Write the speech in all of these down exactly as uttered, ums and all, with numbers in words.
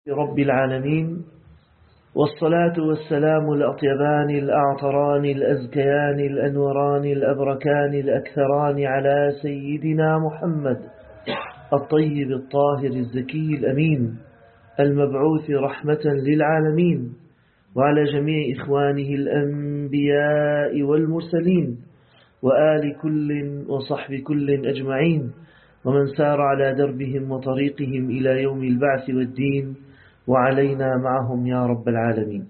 رب العالمين، والصلاة والسلام الأطيبان الأعطران الأزكيان الأنوران الأبركان الأكثران على سيدنا محمد الطيب الطاهر الزكي الأمين المبعوث رحمة للعالمين، وعلى جميع إخوانه الأنبياء والمرسلين، وآل كل وصحب كل أجمعين، ومن سار على دربهم وطريقهم إلى يوم البعث والدين، وعلينا معهم يا رب العالمين.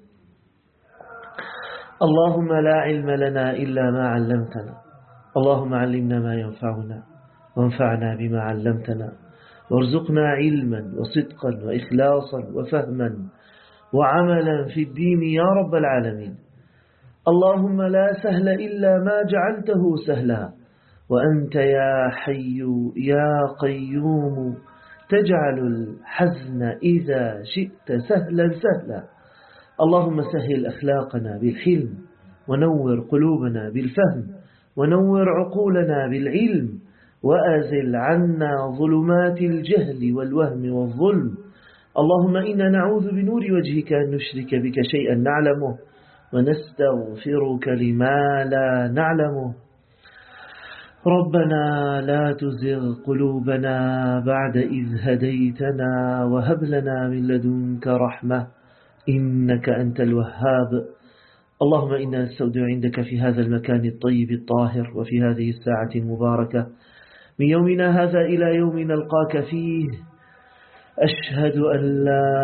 اللهم لا علم لنا إلا ما علمتنا، اللهم علمنا ما ينفعنا وانفعنا بما علمتنا، وارزقنا علما وصدقا وإخلاصا وفهما وعملا في الدين يا رب العالمين. اللهم لا سهل إلا ما جعلته سهلا، وأنت يا حي يا قيوم تجعل الحزن إذا شئت سهلا سهلا. اللهم سهل أخلاقنا بالحلم، ونور قلوبنا بالفهم، ونور عقولنا بالعلم، وأزل عنا ظلمات الجهل والوهم والظلم. اللهم إنا نعوذ بنور وجهك أن نشرك بك شيئا نعلمه، ونستغفرك لما لا نعلمه. ربنا لا تزغ قلوبنا بعد إذ هديتنا، وهب لنا من لدنك رحمة إنك أنت الوهاب. اللهم إنا نستودع عندك في هذا المكان الطيب الطاهر، وفي هذه الساعة المباركة من يومنا هذا إلى يوم نلقاك فيه، أشهد أن لا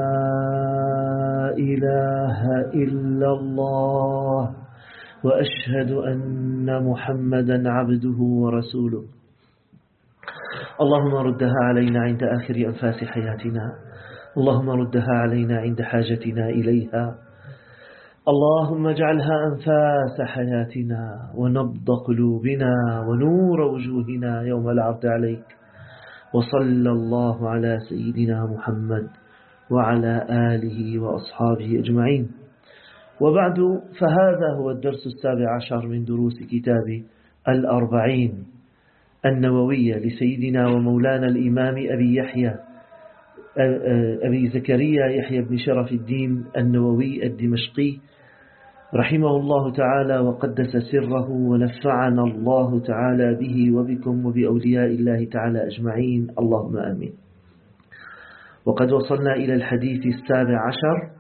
إله إلا الله، وأشهد أن محمدا عبده ورسوله. اللهم ردها علينا عند آخر أنفاس حياتنا، اللهم ردها علينا عند حاجتنا إليها. اللهم اجعلها أنفاس حياتنا ونبض قلوبنا ونور وجوهنا يوم العرض عليك. وصلى الله على سيدنا محمد وعلى آله وأصحابه أجمعين. وبعد، فهذا هو الدرس السابع عشر من دروس كتاب الأربعين النووية لسيدنا ومولانا الإمام أبي يحيى أبي زكريا يحيى بن شرف الدين النووي الدمشقي رحمه الله تعالى وقدس سره، ونفعنا الله تعالى به وبكم وبأولياء الله تعالى أجمعين، اللهم آمين. وقد وصلنا إلى الحديث السابع عشر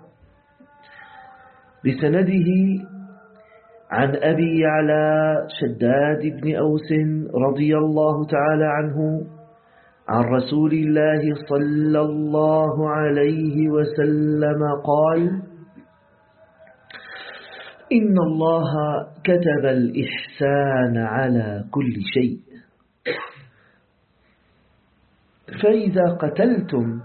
بسنده عن أبي يعلى شداد بن أوس رضي الله تعالى عنه عن رسول الله صلى الله عليه وسلم قال: إن الله كتب الإحسان على كل شيء، فإذا قتلتم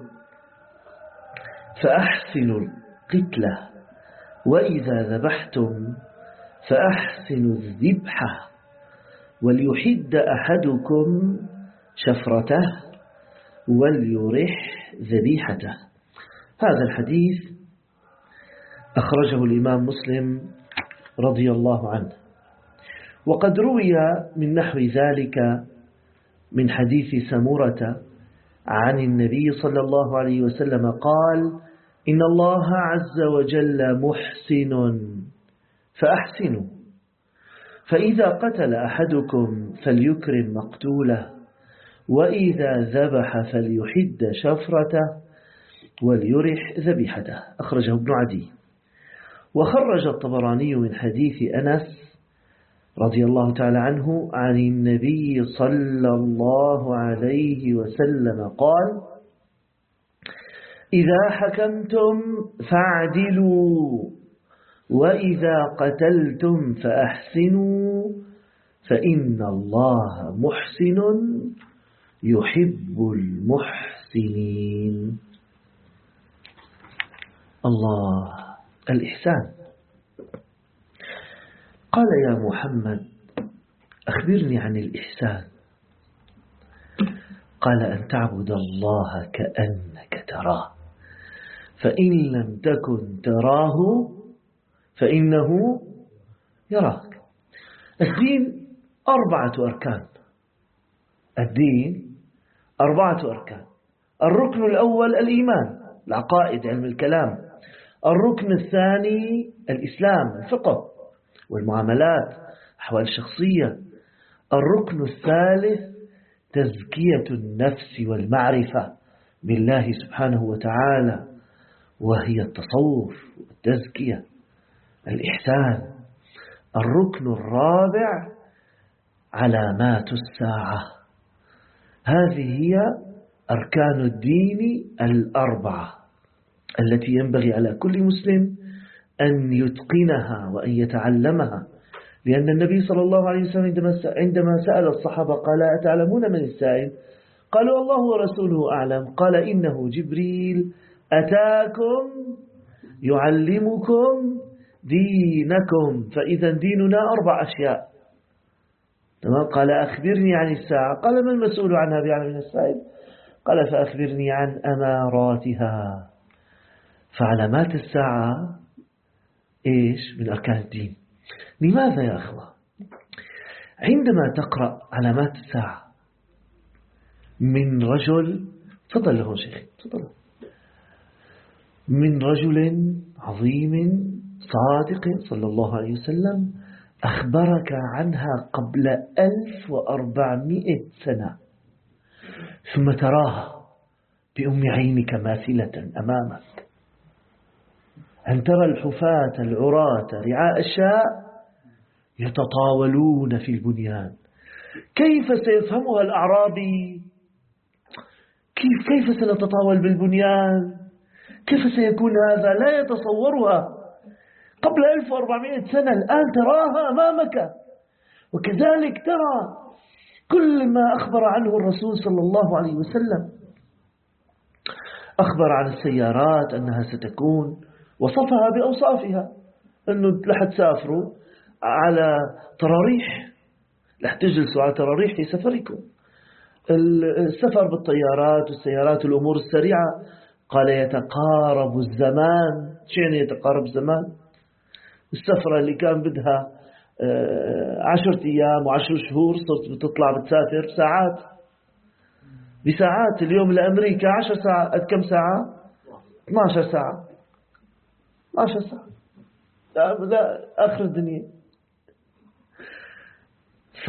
فأحسنوا القتلة، وإذا ذبحتم فأحسنوا الذبحة، وليحد أحدكم شفرته وليرح ذبيحته. هذا الحديث أخرجه الإمام مسلم رضي الله عنه. وقد روي من نحو ذلك من حديث سمرة عن النبي صلى الله عليه وسلم قال: إن الله عز وجل محسن فأحسنوا، فإذا قتل أحدكم فليكرم مقتوله، وإذا ذبح فليحد شفرته وليرح ذبيحته. أخرجه ابن عدي. وخرج الطبراني من حديث أنس رضي الله تعالى عنه عن النبي صلى الله عليه وسلم قال: إذا حكمتم فاعدلوا، وإذا قتلتم فأحسنوا، فإن الله محسن يحب المحسنين. الله، الإحسان. قال: يا محمد أخبرني عن الإحسان. قال: أن تعبد الله كأنك تراه، فإن لم تكن تراه فإنه يراك. الدين أربعة أركان. الدين أربعة أركان. الركن الأول الإيمان، العقائد، علم الكلام. الركن الثاني الإسلام، الفقه والمعاملات، أحوال الشخصية. الركن الثالث تزكية النفس والمعرفة بالله سبحانه وتعالى، وهي التصوف والتزكية، الإحسان. الركن الرابع علامات الساعة. هذه هي أركان الدين الأربعة التي ينبغي على كل مسلم أن يتقنها وأن يتعلمها، لأن النبي صلى الله عليه وسلم عندما سأل الصحابة قال: أتعلمون من السائل؟ قالوا: الله ورسوله أعلم. قال: إنه جبريل أتاكم يعلمكم دينكم. فإذا ديننا أربع أشياء. تمام؟ قال: أخبرني عن الساعة. قال: ما المسؤول عنها بأعلم من السائل؟ قال: فأخبرني عن أماراتها. فعلامات الساعة إيش؟ من أركان الدين. لماذا يا أخوة؟ عندما تقرأ علامات الساعة من رجل، تفضل له شيخي، تفضل، من رجل عظيم صادق صلى الله عليه وسلم أخبرك عنها قبل ألف وأربعمائة سنة، ثم تراها بأم عينك ماثلة أمامك، أن ترى الحفاة العراة رعاء الشاء يتطاولون في البنيان. كيف سيفهمها الأعرابي؟ كيف كيف سنتطاول بالبنيان؟ كيف سيكون هذا؟ لا يتصورها. قبل ألف وأربعمائة سنة، الآن تراها أمامك. وكذلك ترى كل ما أخبر عنه الرسول صلى الله عليه وسلم. أخبر عن السيارات أنها ستكون، وصفها بأوصافها، أنه لح تسافروا على طراريح، لح تجلسوا على طراريح في سفركم. السفر بالطيارات والسيارات الأمور السريعة. قال: يتقارب الزمان. شين يتقارب الزمان؟ السفرة اللي كان بدها عشرة أيام وعشر شهور صرت بتطلع بتسافر ساعات، بساعات. اليوم لأمريكا عشر ساعات. كم ساعة؟ اثنتي عشرة ساعة. اثنتي عشرة ساعة. لا آخر الدنيا. ف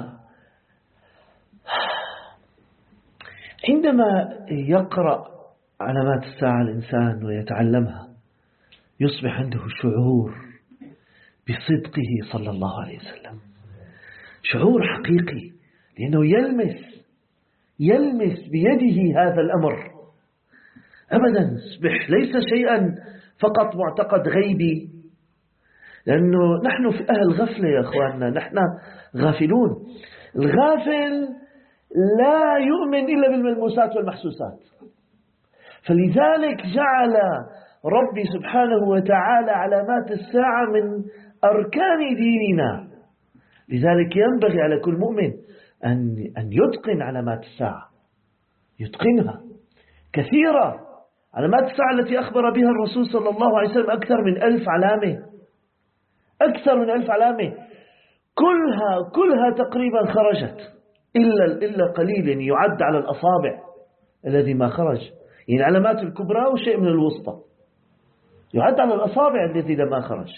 عندما يقرأ علامات الساعة الإنسان ويتعلمها يصبح عنده شعور بصدقه صلى الله عليه وسلم، شعور حقيقي، لأنه يلمس يلمس بيده هذا الأمر أبدا. يصبح ليس شيئا فقط معتقد غيبي، لأنه نحن في أهل غفلة يا أخواننا، نحن غافلون. الغافل لا يؤمن إلا بالملموسات والمحسوسات. فلذلك جعل ربي سبحانه وتعالى علامات الساعة من أركان ديننا. لذلك ينبغي على كل مؤمن أن أن يتقن علامات الساعة، يتقنها كثيرة. علامات الساعة التي أخبر بها الرسول صلى الله عليه وسلم أكثر من ألف علامة، أكثر من ألف علامة، كلها كلها تقريبا خرجت، إلا إلا قليل يعد على الأصابع الذي ما خرج. يعني العلامات الكبرى وشيء من الوسطى يعد على الأصابع الذي ما خرج.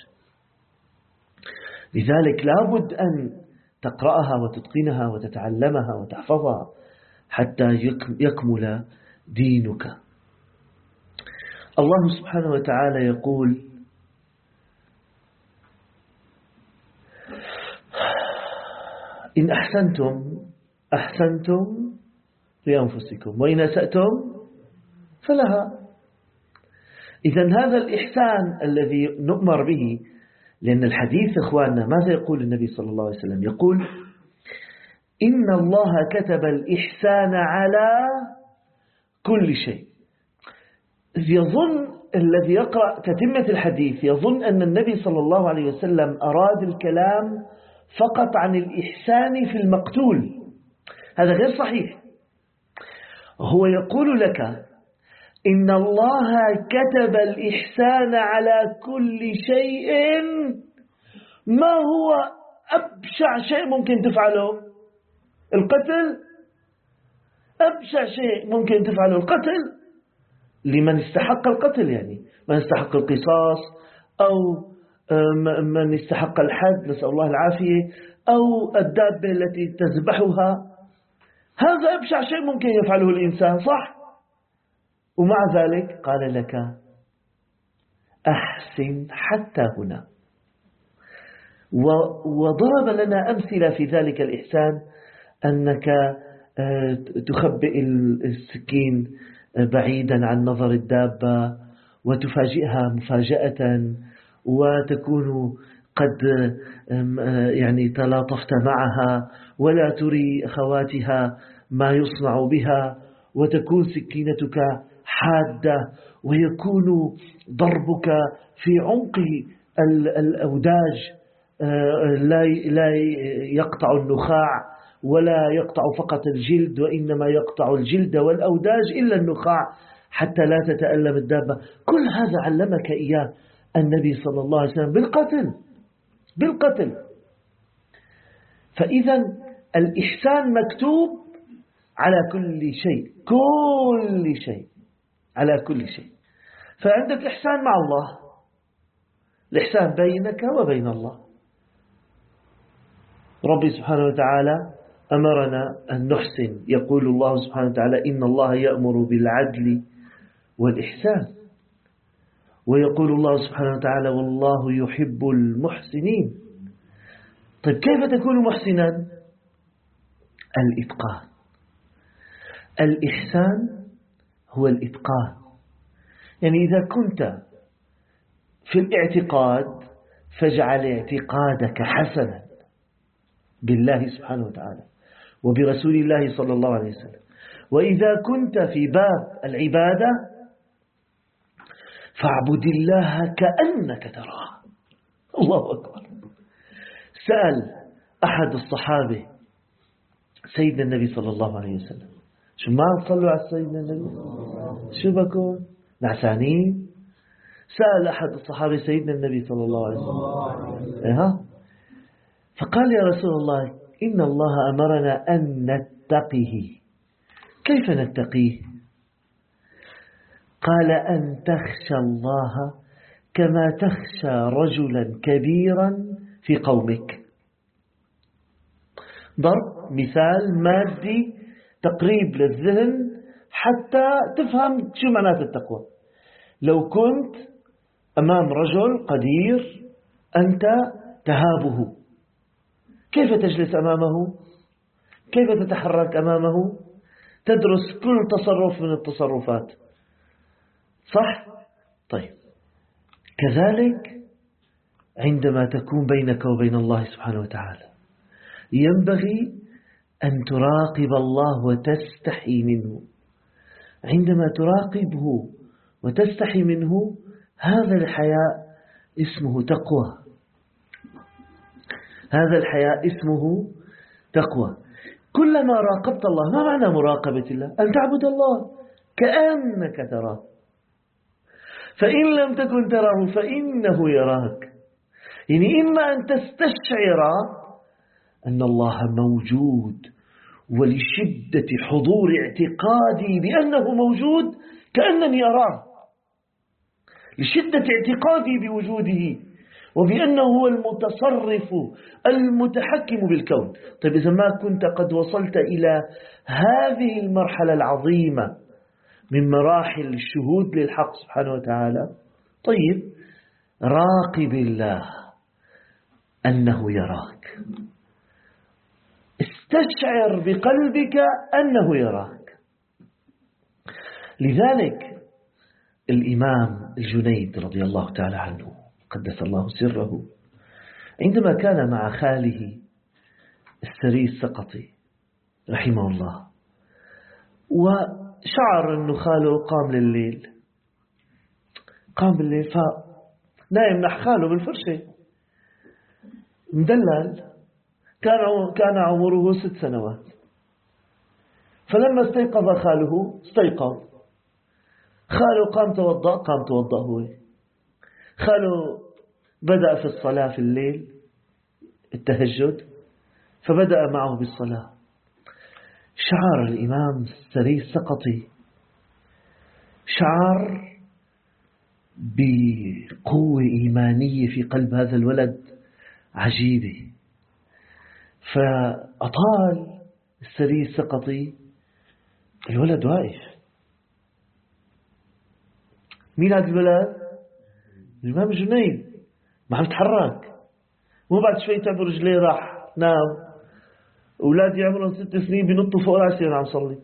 لذلك لابد أن تقرأها وتتقنها وتتعلمها وتحفظها حتى يكمل دينك. الله سبحانه وتعالى يقول: إن أحسنتم أحسنتم لأنفسكم وإن أسأتم فلها. إذن هذا الإحسان الذي نؤمر به، لأن الحديث إخواننا ماذا يقول النبي صلى الله عليه وسلم؟ يقول: إن الله كتب الإحسان على كل شيء. يظن الذي يقرأ تتمة الحديث يظن أن النبي صلى الله عليه وسلم أراد الكلام فقط عن الإحسان في المقتول. هذا غير صحيح. هو يقول لك إن الله كتب الإحسان على كل شيء. ما هو أبشع شيء ممكن تفعله؟ القتل. أبشع شيء ممكن تفعله القتل. لمن استحق القتل، يعني من استحق القصاص أو من استحق الحد نسأل الله العافية، أو الدابة التي تذبحها. هذا أبشع شيء ممكن يفعله الإنسان، صح؟ ومع ذلك قال لك أحسن حتى هنا، وضرب لنا أمثلة في ذلك الإحسان، أنك تخبئ السكين بعيدا عن نظر الدابة وتفاجئها مفاجأة، وتكون قد يعني تلاطفت معها ولا تري أخواتها ما يصنع بها، وتكون سكينتك حادة ويكون ضربك في عمق الأوداج، لا يقطع النخاع ولا يقطع فقط الجلد، وإنما يقطع الجلد والأوداج إلا النخاع حتى لا تتألم الدابة. كل هذا علمك إياه النبي صلى الله عليه وسلم بالقتل بالقتل. فإذا الإحسان مكتوب على كل شيء، كل شيء على كل شيء. فعندك إحسان مع الله، الإحسان بينك وبين الله. ربي سبحانه وتعالى أمرنا أن نحسن، يقول الله سبحانه وتعالى إن الله يأمر بالعدل والإحسان، ويقول الله سبحانه وتعالى والله يحب المحسنين. طيب كيف تكون محسنا؟ الإتقان. الإحسان هو الإتقان، يعني إذا كنت في الاعتقاد فاجعل اعتقادك حسنا بالله سبحانه وتعالى وبرسول الله صلى الله عليه وسلم. وإذا كنت في باب العبادة فاعبد الله كأنك تراه. الله أكبر. سأل أحد الصحابة سيدنا النبي صلى الله عليه وسلم، شو ما تصلوا على سيدنا النبي؟ شو بكون نعسانين؟ سأل أحد الصحابة سيدنا النبي صلى الله عليه وسلم إيه؟ فقال يا رسول الله إن الله أمرنا أن نتقيه. كيف نتقيه؟ قال أن تخشى الله كما تخشى رجلا كبيرا في قومك. ضرب مثال مادي تقريب للذهن حتى تفهم شو معنات التقوى. لو كنت أمام رجل قدير أنت تهابه، كيف تجلس أمامه؟ كيف تتحرك أمامه؟ تدرس كل تصرف من التصرفات، صح؟ طيب كذلك عندما تكون بينك وبين الله سبحانه وتعالى ينبغي أن تراقب الله وتستحي منه. عندما تراقبه وتستحي منه هذا الحياء اسمه تقوى، هذا الحياء اسمه تقوى. كلما راقبت الله، ما معنى مراقبة الله؟ أن تعبد الله كأنك تراه، فإن لم تكن تراه فإنه يراك. يعني إما أن تستشعر أن الله موجود، ولشدة حضور اعتقادي بأنه موجود كأنني أراه، لشدة اعتقادي بوجوده وبأنه هو المتصرف المتحكم بالكون. طيب إذا ما كنت قد وصلت إلى هذه المرحلة العظيمة من مراحل الشهود للحق سبحانه وتعالى، طيب راقب الله أنه يراك، استشعر بقلبك أنه يراك. لذلك الإمام الجنيد رضي الله تعالى عنه قدس الله سره عندما كان مع خاله السري السقطي رحمه الله، وشعر أنه خاله قام لليل، قام بالليل فنايم نح خاله بالفرشة مدلل، كان كان عمره ست سنوات. فلما استيقظ خاله استيقظ، خاله قام توضأ، قام توضأ هو. خاله بدأ في الصلاة في الليل التهجد، فبدأ معه بالصلاة. شعر الإمام السري السقطي، شعر بقوة إيمانية في قلب هذا الولد عجيبة، فأطال السري السقطي. الولد واقف. مين هذا الولد؟ الإمام الجنيد، ما عم يتحرك. مو بعد شوي تعبوا رجليه راح نام. أولادي عمرهم ست سنين بنطوا فوق راسي وأنا عم صلي.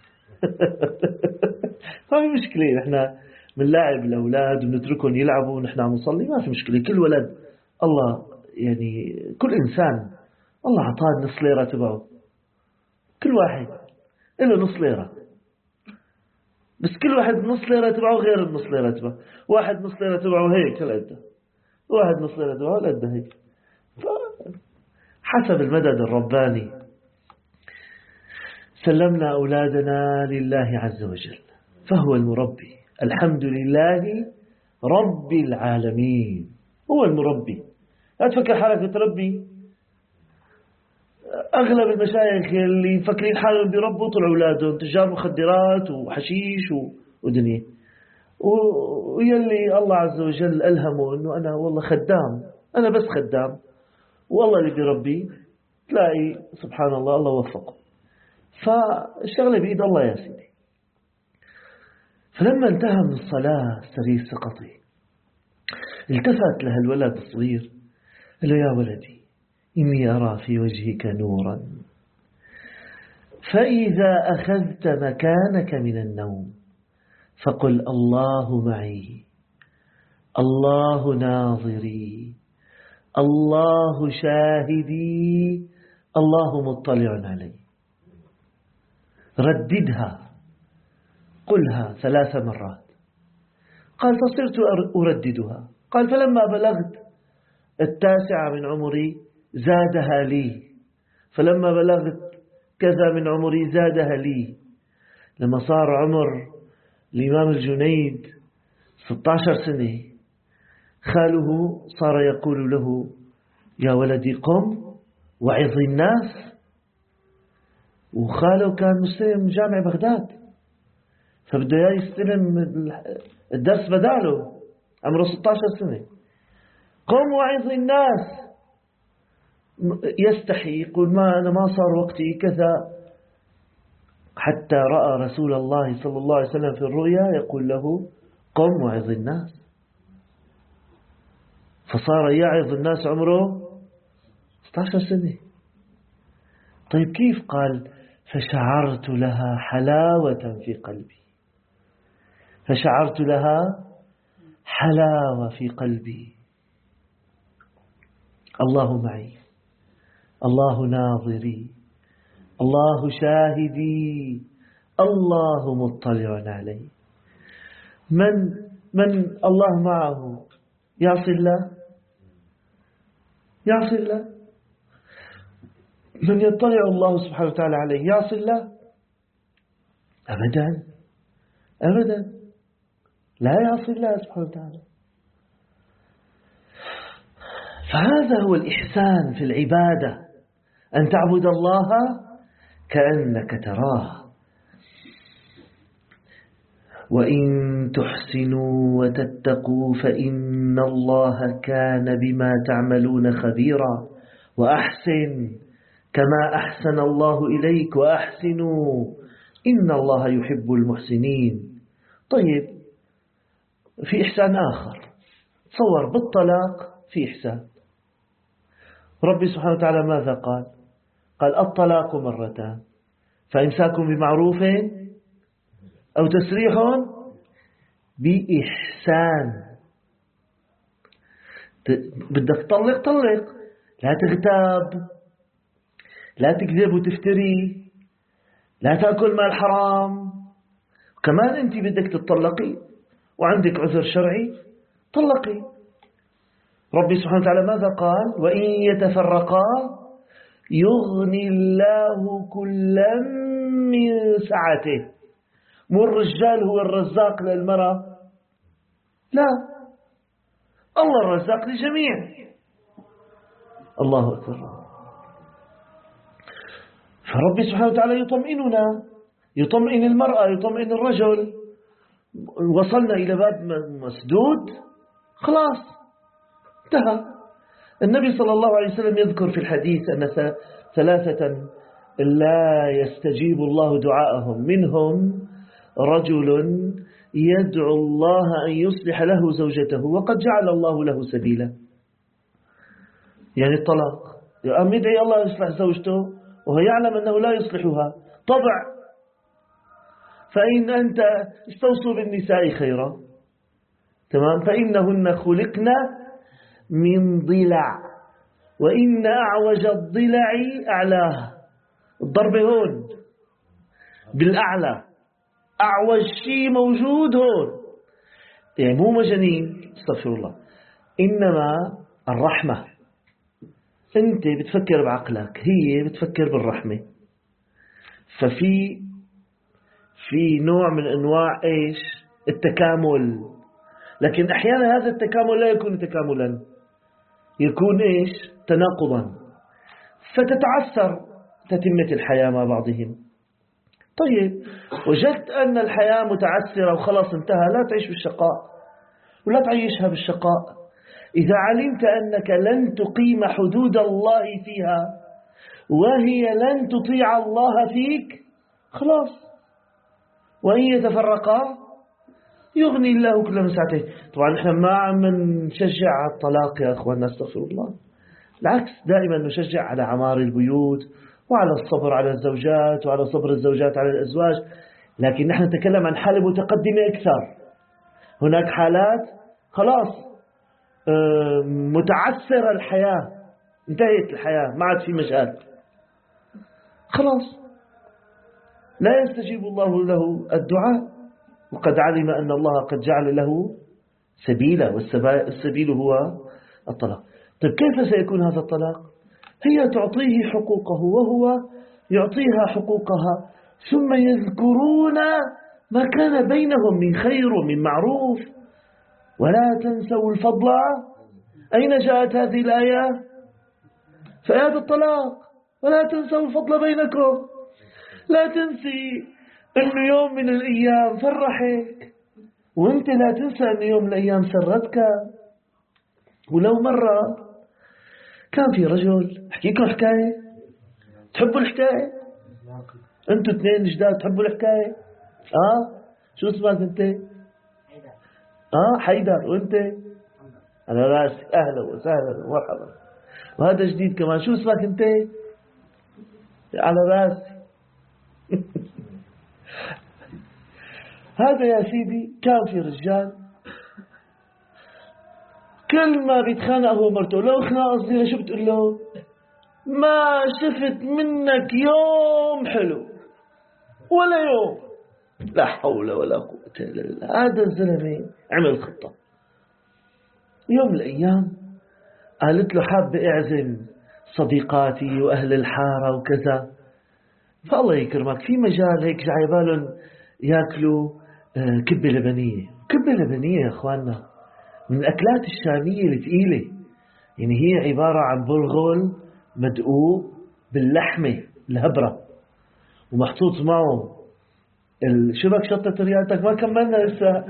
ما في مشكلة، نحن بنلاعب الأولاد ونتركهم يلعبوا ونحن عم نصلي، ما في مشكلة. كل ولد الله يعني كل إنسان الله عطاه نص ليرة تبعه، كل واحد له نص ليرة، بس كل واحد نص ليرة تبعه غير النص ليرة تبعه. واحد نص ليرة تبعه هيك هالقد، واحد نص ليرة تبعه هالقد هيك، حسب المدد الرباني. سلمنا أولادنا لله عز وجل فهو المربي. الحمد لله رب العالمين، هو المربي. لا تفكر حالك تربي. أغلب المشايخ اللي مفكرين حالهم بيربوا طلعوا أولادهم تجار مخدرات وحشيش ودنيا، ويلي الله عز وجل ألهمه أنه أنا والله خدام، أنا بس خدام، والله اللي بيربي تلاقي سبحان الله الله وفقه. فالشغلة بإيد الله يا سيدي. فلما انتهى من الصلاة السري السقطي التفت له الولد الصغير قال له: يا ولدي إني أرى في وجهك نورا، فإذا أخذت مكانك من النوم فقل الله معي، الله ناظري، الله شاهدي، الله مطلع علي. رددها، قلها ثلاث مرات. قال: فصرت أرددها. قال: فلما بلغت التاسعة من عمري زادها لي، فلما بلغت كذا من عمري زادها لي. لما صار عمر الإمام الجنيد ستة عشر سنة خاله صار يقول له: يا ولدي قم وعظ الناس. وخاله كان مستلم جامع بغداد، فبده يستلم الدرس بداله، عمره ستة عشر سنة. قم وعظ الناس. يستحي يقول: ما أنا ما صار وقتي كذا، حتى رأى رسول الله صلى الله عليه وسلم في الرؤيا يقول له: قم وعظ الناس. فصار يعظ الناس عمره ستة عشر سنة. طيب كيف؟ قال: فشعرت لها حلاوة في قلبي، فشعرت لها حلاوة في قلبي. الله معي، الله ناظري، الله شاهدي، الله مطلع علي. من من الله معه يعصي الله؟ يعصي الله؟ من يطلع الله سبحانه وتعالى عليه يعصي الله؟ أبدا أبدا، لا يعصي الله سبحانه وتعالى. فهذا هو الإحسان في العبادة، أن تعبد الله كأنك تراه. وإن تحسنوا وتتقوا فإن الله كان بما تعملون خبيرا. وأحسن كما أحسن الله إليك وأحسنوا إن الله يحب المحسنين. طيب، في إحسان آخر. تصور بالطلاق في إحسان. ربي سبحانه وتعالى ماذا قال؟ قال: الطلاق مرتان، فإمساك بمعروف أو تسريح بإحسان. بدك تطلق طلق، لا تغتاب، لا تكذب وتفتري، لا تأكل مال حرام. كمان أنت بدك تطلقي وعندك عذر شرعي، طلقي. ربي سبحانه وتعالى ماذا قال؟ وإن يتفرقا يغني الله كلا من سعته. مو الرجال هو الرزاق للمرأة؟ لا، الله الرزاق للجميع. الله أكبر. فربي سبحانه وتعالى يطمئننا، يطمئن المرأة، يطمئن الرجل. وصلنا إلى باب مسدود خلاص انتهى. النبي صلى الله عليه وسلم يذكر في الحديث أن ثلاثة لا يستجيب الله دعاءهم، منهم رجل يدعو الله أن يصلح له زوجته وقد جعل الله له سبيلا، يعني الطلاق، أم يدعي الله يصلح زوجته وهو يعلم أنه لا يصلحها طبع. فإن أنت استوصوا بالنساء خيرا، تمام، فإنهن خلقن من ضلع وإن أعوج الضلع أعلاه. الضرب هون بالأعلى، أعوج شيء موجود هون، يعني مو مجانين، استغفر الله، إنما الرحمة. أنت بتفكر بعقلك، هي بتفكر بالرحمة. ففي في نوع من أنواع إيش التكامل، لكن أحيانا هذا التكامل لا يكون تكاملا، يكون إيش تناقضا، فتتعثر تتمة الحياة مع بعضهم. طيب وجدت أن الحياة متعثرة وخلاص انتهى، لا تعيش بالشقاء ولا تعيشها بالشقاء. إذا علمت أنك لن تقيم حدود الله فيها وهي لن تطيع الله فيك، خلاص، وإن يتفرقا يغني الله كل من ساعته. طبعا نحن ما عم نشجع على الطلاق يا أخواننا، استغفر الله، بالعكس دائما نشجع على عمار البيوت وعلى الصبر على الزوجات وعلى صبر الزوجات على الأزواج، لكن نحن نتكلم عن حالة متقدمة أكثر. هناك حالات خلاص متعثرة الحياة، انتهت الحياة، ما عاد في مجال، خلاص لا يستجيب الله له الدعاء وقد علم أن الله قد جعل له سبيلا، والسبيل هو الطلاق. طيب كيف سيكون هذا الطلاق؟ هي تعطيه حقوقه وهو يعطيها حقوقها، ثم يذكرون ما كان بينهم من خير ومن معروف، ولا تنسوا الفضل. أين جاءت هذه الآية؟ في آيات الطلاق، ولا تنسوا الفضل بينكم. لا تنسي أنه يوم من الأيام فرحك، وانت لا تنسى أن يوم من الأيام سرتك. ولو مرة كان في رجل، احكيكم حكاية، تحبوا الحكاية؟ انتوا اثنين جداد تحبوا الحكاية؟ اه شو اسمك انت؟ اه حيدر، وانت؟ على راسي، اهلا وسهلا ومرحبا. وهذا جديد كمان، شو اسمك انت؟ على راسي. هذا يا سيدي كان في رجال كل ما بيتخانق هو مرته، لو خناقه صغيره شو بتقول له؟ ما شفت منك يوم حلو ولا يوم. لا حول ولا قوة إلا بالله. هذا الزلمه عمل خطة. يوم من الأيام قالت له حابة أعزم صديقاتي وأهل الحارة وكذا، فالله يكرمك في مجال هيك على بالهم ياكلوا كبة لبنية. كبة لبنية يا أخواننا من الأكلات الشامية الثقيلة، يعني هي عبارة عن برغل مدقوق باللحمة الهبرة ومحطوط معه شبك شطة ريالتك. ما كملنا لسه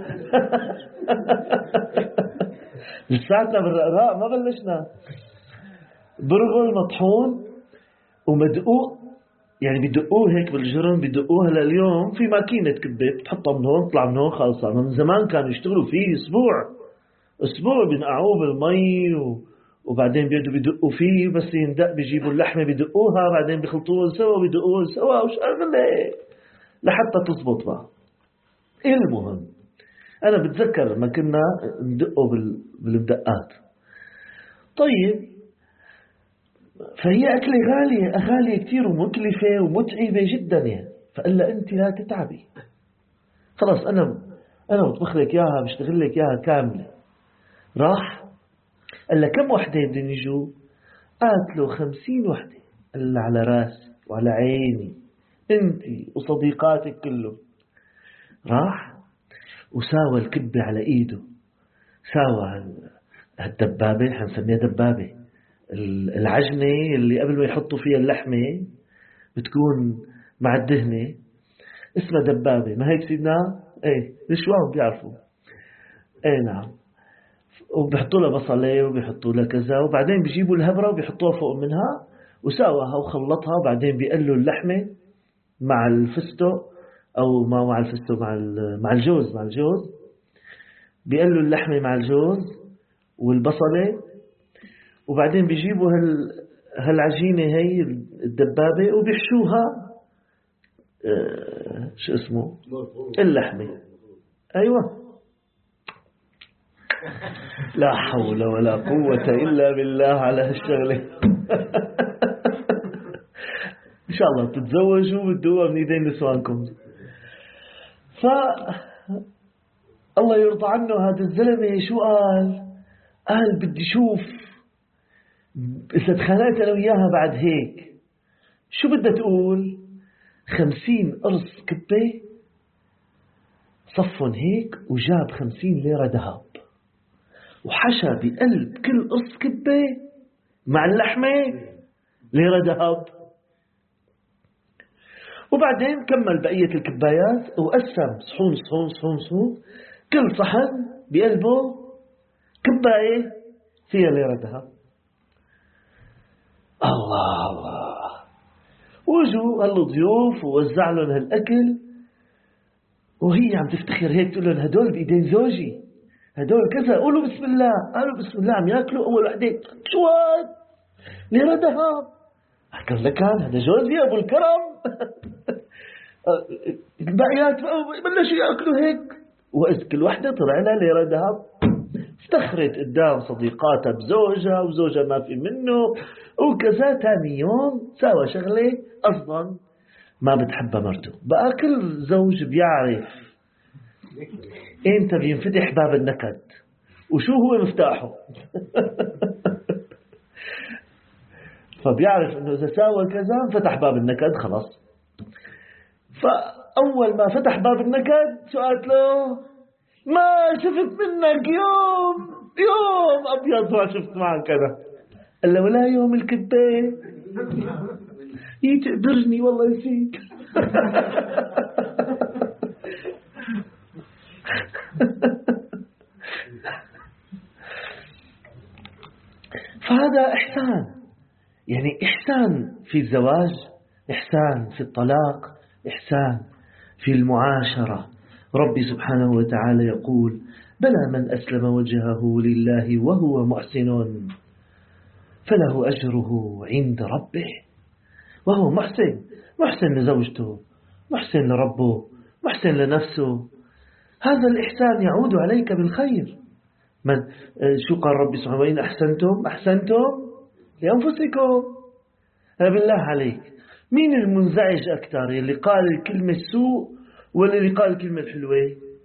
لساتنا بالرقراء ما بلشنا. برغل مطحون ومدقوق، يعني بيدقوه هيك بالجرن، بيدقوها لليوم في ماكينة كبة بتحطها من هون تطلع من هون خالصة. من زمان كانوا يشتغلوا فيه أسبوع أسبوع بينقعوه بالمي و... وبعدين بيبدوا بيدقوا فيه، بس يندق بيجيبوا اللحمة بيدقوها، بعدين بيخلطوها سوا بيدقوها سوا وشغلة لحتى تزبط بقى. إيه المهم، أنا بتذكر لما كنا ندقه بال... بالمدقات. طيب فهي أكلة غالية غالية كتير ومكلفة ومتعبة جدا يعني. فقال لها أنت لا تتعبي، خلاص أنا أنا بطبخ لك إياها، بشتغل لك إياها كاملة. راح قال لها كم وحدة بدهم يجوا؟ قالت له خمسين وحدة. قال لها على راسي وعلى عيني، أنت وصديقاتك كله. راح وساوى الكبة على إيده، ساوى هالدبابة، حنسميها دبابة، العجنة اللي قبل ما يحطوا فيها اللحمة بتكون مع الدهنة، اسمها دبابة، ما هيك سيدنا؟ ايه الشوام بيعرفوا. ايه نعم. وبيحطوا لها بصلة وبيحطوا لها كذا، وبعدين بيجيبوا الهبرة وبيحطوها فوق منها وساوها وخلطها، وبعدين بيقلوا اللحمة مع الفستق أو ما مع الفستق مع مع الجوز مع الجوز بيقلوا اللحمة مع الجوز والبصلة، وبعدين بيجيبوا هال هالعجينة هي الدبابة وبيحشوها اه شو اسمه اللحمة. أيوة. لا حول ولا قوة إلا بالله على هالشغلة. إن شاء الله تتزوجوا بدوها من إيدين نسوانكم. ف الله يرضى عنه هذا الزلمة شو قال؟ قال بدي شوف إذا تخانقت أنا وياها بعد هيك شو بدها تقول؟ خمسين قرص كبة صفن هيك، وجاب خمسين ليرة ذهب وحشى بقلب كل قرص كبة مع اللحمة ليرة ذهب، وبعدين كمل بقية الكبايات وقسم صحون صحون صحون صحون، كل صحن بقلبه كباية فيها ليرة ذهب. الله الله. وجوا هالضيوف ووزع لهم هالأكل، وهي عم تفتخر هيك تقول لهم هدول بإيدين زوجي، هدول كذا، قولوا بسم الله. قالوا بسم الله، عم ياكلوا. أول وحدة شو هاد؟ ليرة ذهب. قال لك هذا جوزي أبو الكرم. الباقيات بلشوا ياكلوا هيك، وإذ كل وحدة طلع لها ليرة ذهب. افتخرت قدام صديقاتها بزوجها، وزوجها ما في منه وكذا. تاني يوم سوى شغلة أصلا ما بتحبها مرته. بقى كل زوج بيعرف إمتى بينفتح باب النكد وشو هو مفتاحه. فبيعرف إنه إذا سوى كذا انفتح باب النكد خلاص. فأول ما فتح باب النكد شو قالت له؟ ما شفت منك يوم يوم أبيض ما شفت معك كذا. قال له ولا يوم الكبة يتقدرني والله يسيك. فهذا إحسان، يعني إحسان في الزواج، إحسان في الطلاق، إحسان في المعاشرة. ربي سبحانه وتعالى يقول بلى من أسلم وجهه لله وهو محسن فله أجره عند ربه. وهو محسن، محسن لزوجته، محسن لربه، محسن لنفسه. هذا الإحسان يعود عليك بالخير. من شو قال ربي سبحانه وإن أحسنتم أحسنتم لأنفسكم. بالله عليك مين المنزعج أكثر، اللي قال الكلمة السوء ولا اللي قال الكلمة الحلوة؟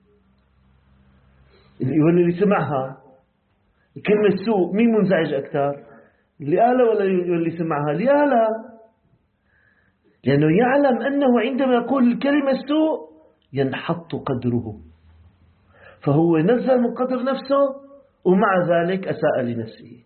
ولا اللي سمعها الكلمة السوء؟ مين منزعج أكثر، اللي قالها ولا اللي سمعها؟ اللي قالها، لأنه يعلم أنه عندما يقول الكلمة السوء ينحط قدره، فهو نزل من قدر نفسه ومع ذلك أساء لنفسه.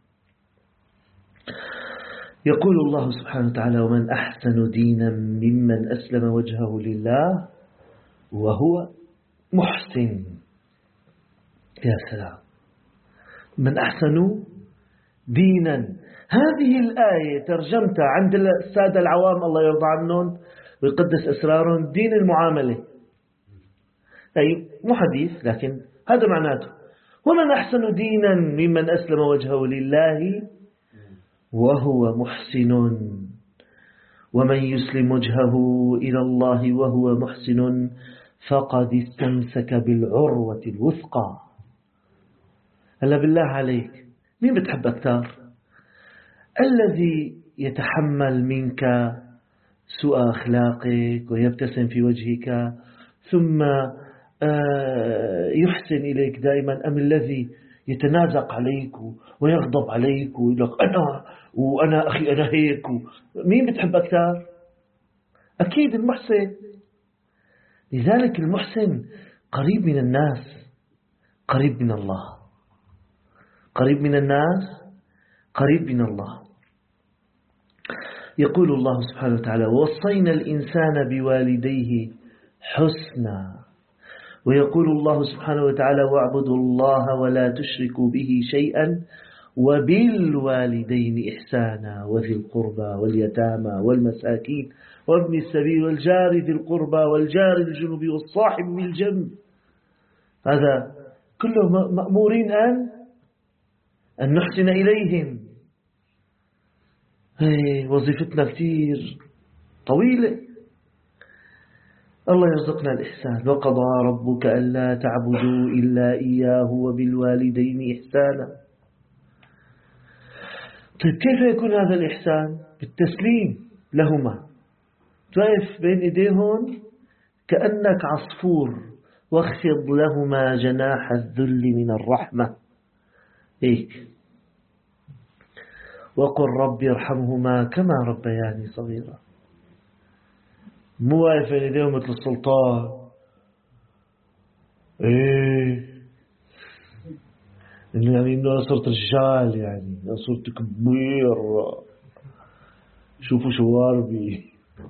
يقول الله سبحانه وتعالى ومن أحسن دينا ممن أسلم وجهه لله وهو محسن. يا سلام، من أحسن دينا. هذه الآية ترجمتها عند السادة العوام الله يرضى عنهم ويقدس أسرارهم دين المعاملة، أي مو حديث لكن هذا معناته. ومن أحسن دينا ممن أسلم وجهه لله وهو محسن. ومن يسلم وجهه إلى الله وهو محسن فقد استمسك بالعروة الوثقى. هلا بالله عليك مين بتحب أكثر؟ الذي يتحمل منك سوء أخلاقك ويبتسم في وجهك ثم يحسن إليك دائما، أم الذي يتنازق عليك ويغضب عليك ويقول لك أنا وأنا أخي أنا هيك؟ مين بتحب أكثر؟ أكيد المحسن. لذلك المحسن قريب من الناس، قريب من الله، قريب من الناس، قريب من الله. يقول الله سبحانه وتعالى ووصينا الإنسان بوالديه حسنا. ويقول الله سبحانه وتعالى واعبدوا الله ولا تشركوا به شيئا وبالوالدين إحسانا وذي القربى واليتامى والمساكين وابن السبيل والجار ذي القربى والجار الجنوب والصاحب بالجنب. هذا كله مأمورين أن أن نحسن إليهم. هي وظيفتنا كتير طويلة. الله يرزقنا الإحسان. وقضى ربك ألا تعبدوا إلا إياه وبالوالدين إحسانا. طيب كيف يكون هذا الإحسان؟ بالتسليم لهما، توقف بين إيديهم كأنك عصفور واخفض لهما جناح الذل من الرحمة. هيك. وقل رب ارحمهما كما ربياني صغيرا. مو واقف بين إيديهم مثل السلطان. إيه إنه يعني إنه أنا صرت رجال، يعني أنا صرت كبير، شوفوا شواربي.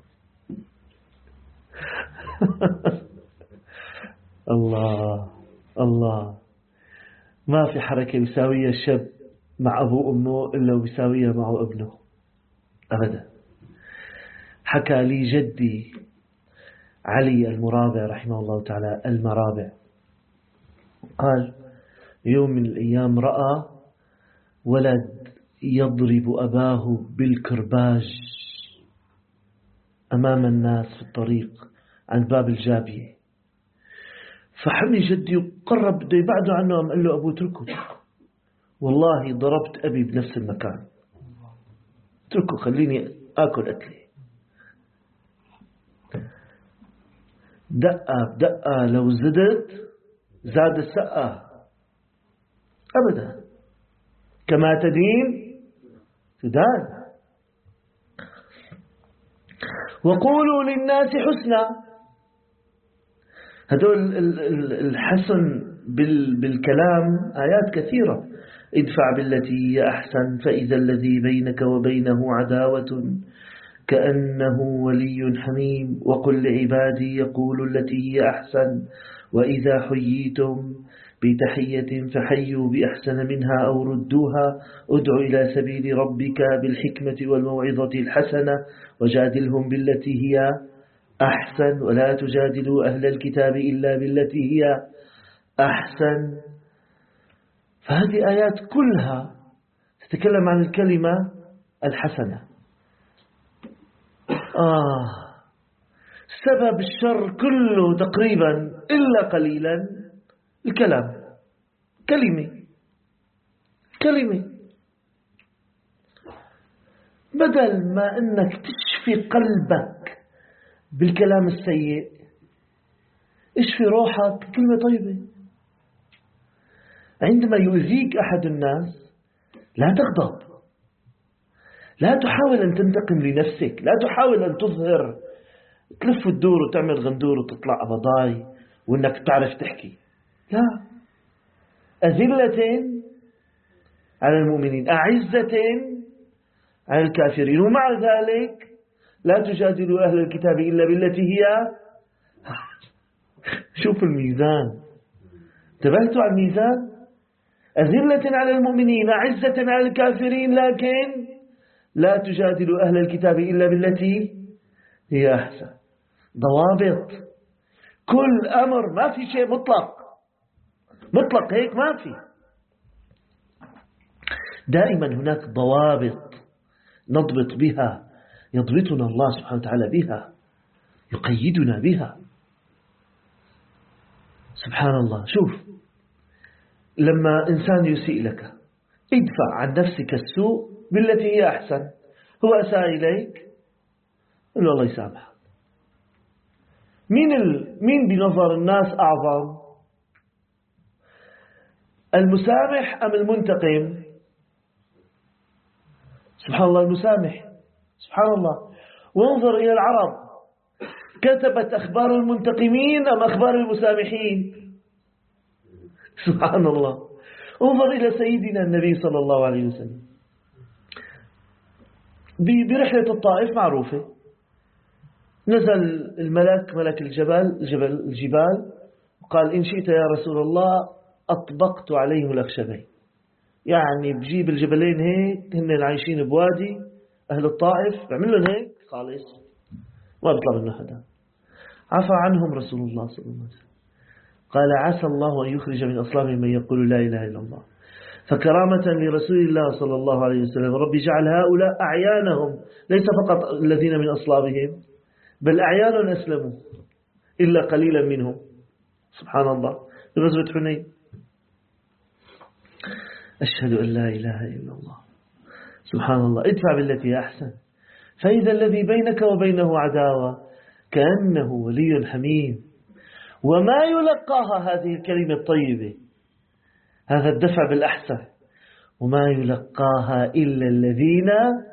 الله الله. ما في حركة بيساويها الشاب مع أبوه وأمه إلا وبيساويها معه ابنه أبدا. حكى لي جدي علي المرابع رحمه الله تعالى المرابع، قال يوم من الأيام رأى ولد يضرب أباه بالكرباج أمام الناس في الطريق عند باب الجابية، فحمي جدي وقرب بده يبعده عنه، أم قال له أبو اتركه، والله ضربت أبي بنفس المكان، اتركه خليني آكل أكلي. دقة بدقة لو زدت زاد السقة أبدا، كما تدين تدان. وقولوا للناس حسنا. هذول الحسن بالكلام آيات كثيرة. ادفع بالتي هي أحسن فإذا الذي بينك وبينه عداوة كأنه ولي حميم. وقل لعبادي يقولوا التي هي أحسن وإذا حييتم بتحية فحيوا بأحسن منها أو ردوها. ادع إلى سبيل ربك بالحكمة والموعظة الحسنة وجادلهم بالتي هي أحسن ولا تجادلوا أهل الكتاب إلا بالتي هي أحسن. فهذه آيات كلها تتكلم عن الكلمة الحسنة. آه سبب الشر كله تقريبا إلا قليلا الكلام، كلمة كلمة. بدل ما أنك تشفي قلبك بالكلام السيء، اشفي روحك بكلمة طيبة. عندما يؤذيك أحد الناس لا تغضب، لا تحاول أن تنتقم لنفسك، لا تحاول أن تظهر تلف الدور وتعمل غندور وتطلع أبضاي وأنك تعرف تحكي. لا، أذلة على المؤمنين أعزة على الكافرين. ومع ذلك لا تجادلوا أهل الكتاب إلا بالتي هي. شوف الميزان، انتبهتوا على الميزان؟ أذلة على المؤمنين أعزة على الكافرين، لكن لا تجادلوا أهل الكتاب إلا بالتي هي أحسن. ضوابط. كل أمر، ما في شيء مطلق مطلق هيك ما في. دائما هناك ضوابط نضبط بها، يضبطنا الله سبحانه وتعالى بها، يقيدنا بها. سبحان الله. شوف، لما إنسان يسيء لك ادفع عن نفسك السوء بالتي هي أحسن. هو أساء إليك، قل الله يسامحك. مين ال... مين بنظر الناس أعظم، المسامح أم المنتقم؟ سبحان الله، المسامح. سبحان الله. وانظر إلى العرب، كتبت أخبار المنتقمين أم أخبار المسامحين؟ سبحان الله. انظر إلى سيدنا النبي صلى الله عليه وسلم برحلة الطائف معروفة، نزل الملك ملك الجبل الجبل الجبال وقال إن شئت يا رسول الله أطبقت عليهم الأخشبين، يعني بجيب الجبلين هيك هن عايشين بوادي أهل الطائف بعمل لهم هيك خالص ما بيطلع منه حدا. عفى عنهم رسول الله صلى الله عليه وسلم قال عسى الله أن يخرج من أصلابهم من يقول لا إله إلا الله. فكرامة لرسول الله صلى الله عليه وسلم ربي جعل هؤلاء أعيانهم ليس فقط الذين من أصلابهم بل أعيان أسلموا إلا قليلا منهم. سبحان الله. في غزوة حنين أشهد أن لا إله إلا الله. سبحان الله. ادفع بالتي هي أحسن فإذا الذي بينك وبينه عداوة كأنه ولي حميم. وما يلقاها هذه الكلمة الطيبة هذا الدفع بالأحسن وما يلقاها إلا الذين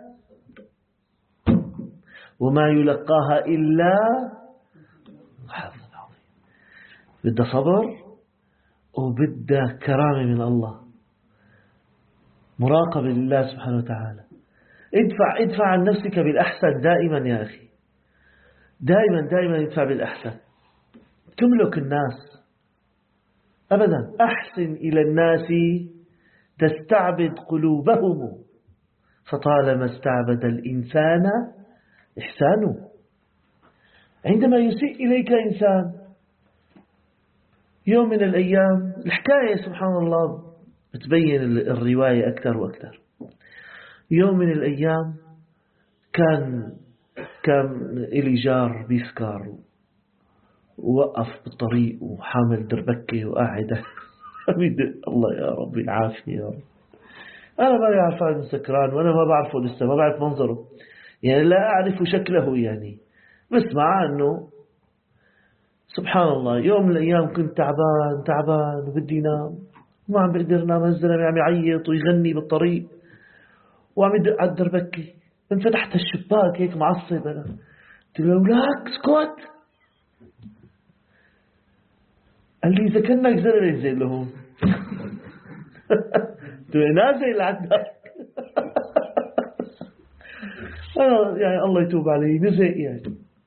وما يلقاها إلا حافظ عظيم. بدأ صبر وبدأ كرامة من الله مراقبة لله سبحانه وتعالى. ادفع ادفع عن نفسك بالأحسن دائما يا أخي، دائما دائما ادفع بالأحسن. تملك الناس أبدا. أحسن إلى الناس تستعبد قلوبهم فطالما استعبد الإنسان إحسانه. عندما يسيء إليك إنسان يوم من الأيام الحكاية سبحان الله بتبين الرواية أكثر وأكثر. يوم من الأيام كان كان إلي جار بيسكر ووقف بالطريق وحامل دربكة وقاعد الله يا رب العافية يا رب. أنا ما أعرف هذا سكران وأنا ما بعرفه لسه ما بعرف منظره يعني لا أعرف شكله يعني بس مع أنه سبحان الله يوم من الأيام كنت تعبان تعبان وبدي نام ما عم بقدر نام. الزلمة عم يعيط ويغني بالطريق وعم يدق على الدربكة. انفتحت الشباك هيك معصب أنا قلت له لاك اسكت. قال لي إذا كنك زلمة ينزل لهم قلت له نازل عندك أنا يعني الله يتوب علي نزق يعني.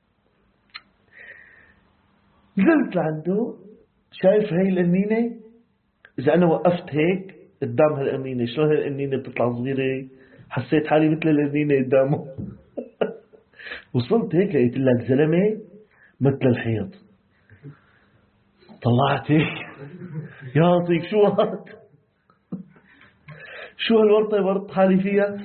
نزلت لعنده شايف هاي الأمينة إذا أنا وقفت هيك قدام هالأمينة شلون هالأمينة بتطلع صغيرة حسيت حالي مثل الأمينة قدامه وصلت هيك لقيت لك زلمة مثل الحيط. طلعت هيك يعطيك شو هاد شو هالورطة ورط حالي فيها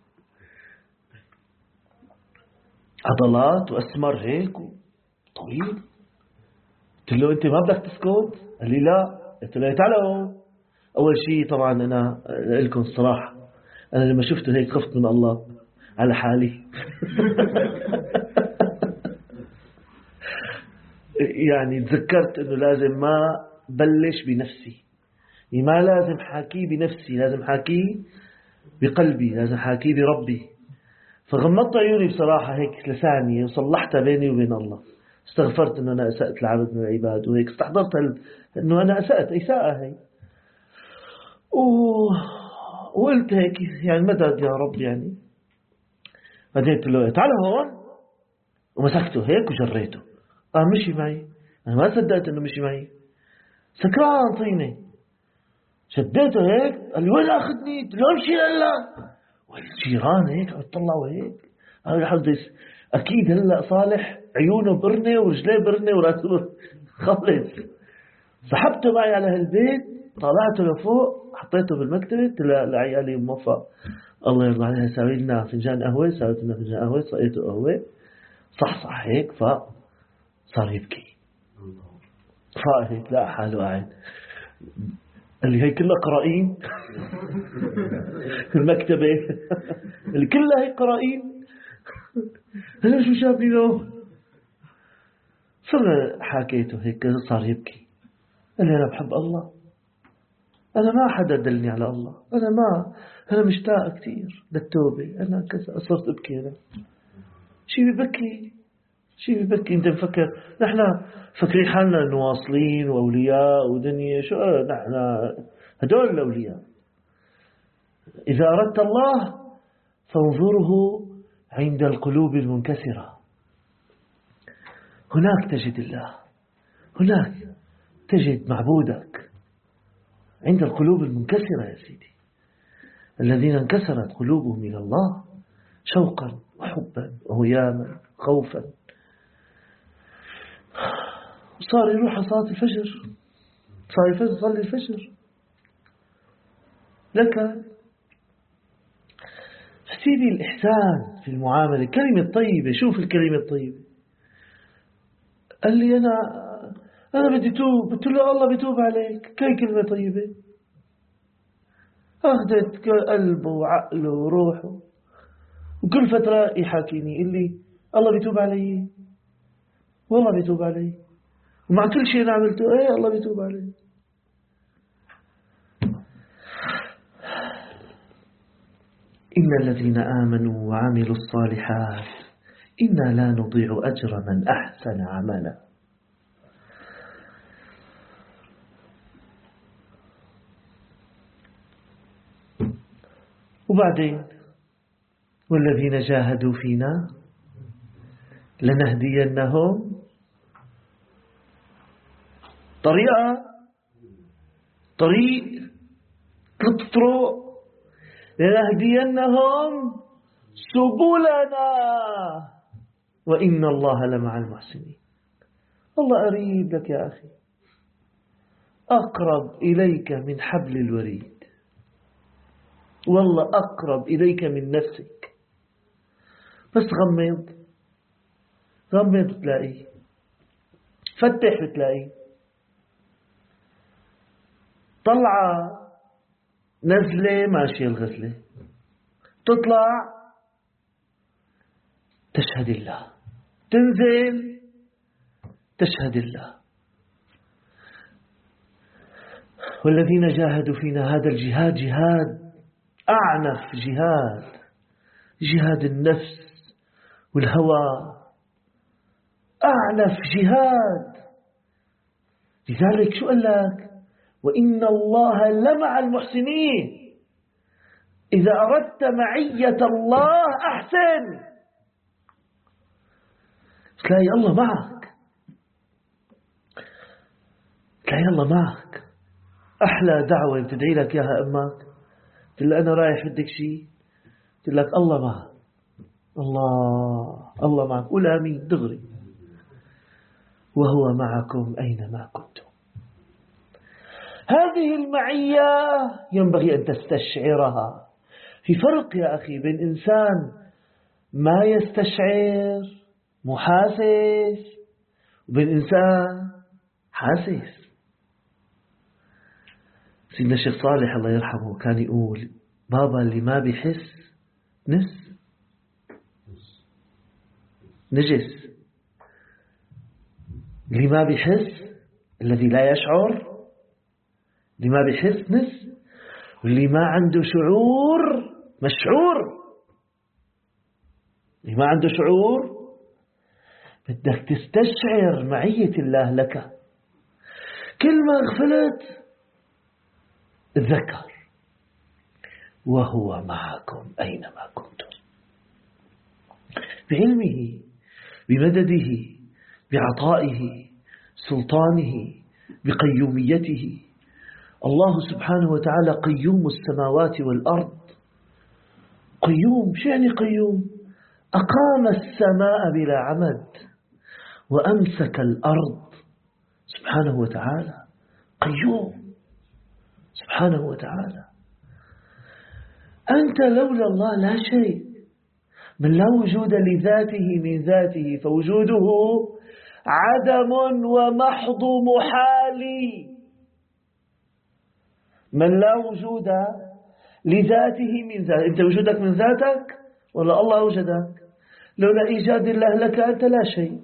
عضلات وأسمر هيك طويل. قلت له أنت ما بدك تسكت؟ قال لي لا. قلت له تعالوا. أول شيء طبعا أنا لكم الصراحة أنا لما شفته هيك خفت من الله على حالي يعني تذكرت أنه لازم ما بلش بنفسي يعني ما لازم حاكي بنفسي لازم حاكي بقلبي لازم حاكي بربي. فغمضت عيوني بصراحة هيك لثانية وصلحتها بيني وبين الله. استغفرت أنه أنا أسأت لعبد من العباد وهيك استحضرت أنه أنا أسأت إساءة هي و... وقلت هيك يعني مدد يا رب يعني. بعدين قلت له تعال هون ومسكته هيك وجريته. قام مشي معي. أنا ما صدقت أنه مشي معي سكران طيني. شديته هيك قال لي وين أخذني؟ قلت له امشي هلا. والجيران هيك عم يطلعوا هيك هذا حدث أكيد هلا صالح عيونه برنة ورجليه برنة وراسه خالص. سحبته معي على هالبيت طلعته لفوق حطيته بالمكتبة قلت لعيالي موفق الله يرضى عليها ساوي لنا فنجان قهوة. ساويت لنا فنجان قهوة سقيته قهوة صحصح هيك فصار يبكي فاق هيك لا حاله قاعد. قال لي هي كلها قرائين في المكتبة اللي كلها هي قرائين. هلا شو شافني له صرنا حكيته هيك صار يبكي. قال لي أنا بحب الله أنا ما حدا دلني على الله أنا ما أنا مشتاق كتير للتوبة أنا كذا. صرت أبكي أنا شي ببكي شي ببكي. أنت مفكر نحن فكرين حالنا إنه واصلين وأولياء ودنيا شو نحن هدول الأولياء. إذا أردت الله فانظره عند القلوب المنكسرة. هناك تجد الله، هناك تجد معبودك. عند القلوب المنكسرة يا سيدي، الذين انكسرت قلوبهم إلى الله شوقا وحبا وهياما خوفا، صار يروح صلاة الفجر، صار يصلي الفجر. لك سيدي الإحسان في المعاملة، كلمة طيبة. شوف الكلمة الطيبة، قال لي أنا أنا بدي توب، قلت له الله بيتوب عليك. كي كلمة طيبة أخذت قلبه وعقله وروحه، وكل فترة يحاكيني اللي الله بيتوب علي، والله بيتوب علي، ومع كل شيء أنا عملته إيه الله بيتوب علي. إن الذين آمنوا وعملوا الصالحات إنا لا نضيع أجر من أحسن عملا. وبعدين والذين جاهدوا فينا لنهدينهم طريقة، طريق ثلاث طرق، لنهدينهم سبلنا وإن الله لمع المحسنين. الله قريب لك يا أخي، أقرب إليك من حبل الوريد، والله أقرب إليك من نفسك. بس غمض غمض بتلاقيه، فتح بتلاقيه، طلع نزلة ماشية الغزلة، تطلع تشهد الله، تنزل تشهد الله. والذين جاهدوا فينا، هذا الجهاد جهاد أعنف جهاد، جهاد النفس والهوى، أعنف جهاد. لذلك شو قال لك؟ وإن الله لمع المحسنين. إذا أردت معية الله أحسن، تلاقي الله معك، تلاقي الله معك. أحلى دعوة بتدعي لك ياها أمك، تقول لها أنا رايح بدك شيء، تقول لك الله معك، الله الله معك، قول آمين دغري. وهو معكم أينما كنتم. هذه المعية ينبغي أن تستشعرها. في فرق يا أخي بين إنسان ما يستشعر محاسس وبين إنسان حاسس. سيدنا الشيخ صالح الله يرحمه كان يقول بابا اللي ما بيحس نس نجس، اللي ما بيحس الذي لا يشعر، اللي ما بيحس نس، واللي ما عنده شعور مشعور. اللي ما عنده شعور بدك تستشعر معية الله لك. كل ما غفلت تذكر وهو معكم أينما كنتم، بعلمه بمدده بعطائه سلطانه بقيوميته. الله سبحانه وتعالى قيوم السماوات والأرض. قيوم، شو يعني قيوم؟ أقام السماء بلا عمد وأمسك الأرض سبحانه وتعالى. قيوم سبحانه وتعالى. أنت لولا الله لا شيء، من لا وجود لذاته من ذاته، فوجوده عدم ومحض محالي. من لا وجود لذاته من ذاته، أنت وجودك من ذاتك ولا الله أوجدك؟ لولا إيجاد الله لك أنت لا شيء.